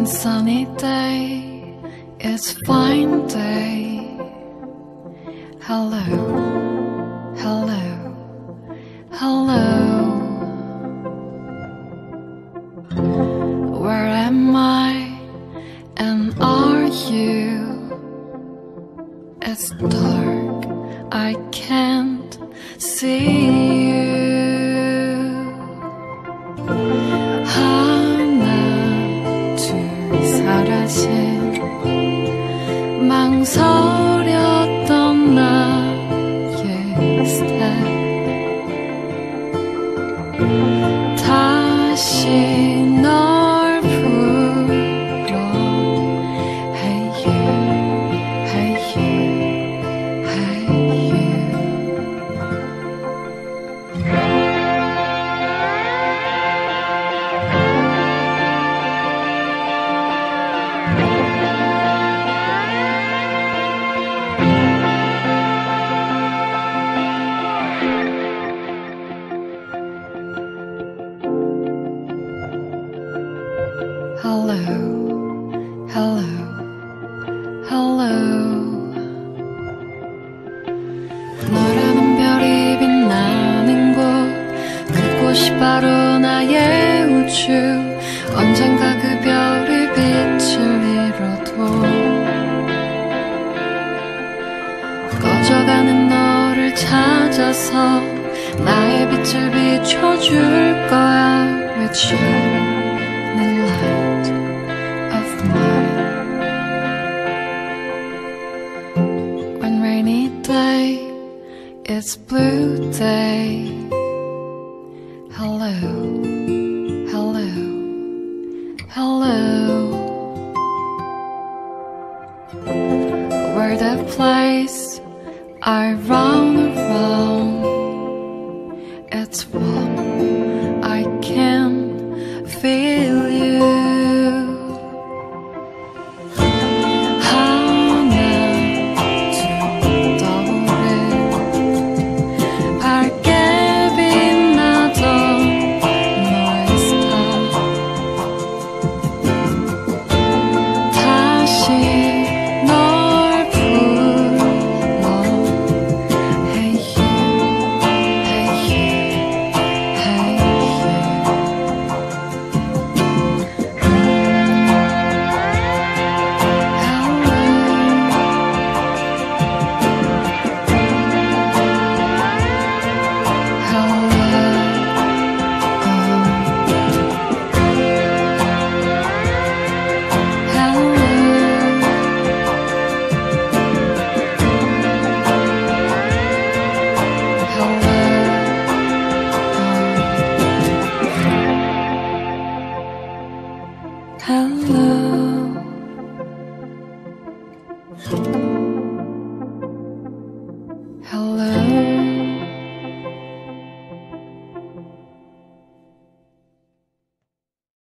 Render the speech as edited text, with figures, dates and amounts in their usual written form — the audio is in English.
sunny day, it's fine day. Hello, hello, hello. Where am I and are you? It's dark, I can't see you. 사라진 망설였던 나의 스텝 다시 널 불러 Hey you, hey you, hey you. Hello, hello, hello. 너라는 별이 빛나는 곳, 그곳이 바로 나의 우주. 언젠가 그 별이 빛을 잃어도 꺼져가는 너를 찾아서 나의 빛을 비춰줄 거야. With you, the light of mine. One rainy day, it's blue day. Hello, hello, hello. We're the place I run around. It's warm, I can feel you. 하나 둘 떠오른 밝게 빛나던 너의 스타 다시 널 불러 Hey you, hey you, hey you. Hello.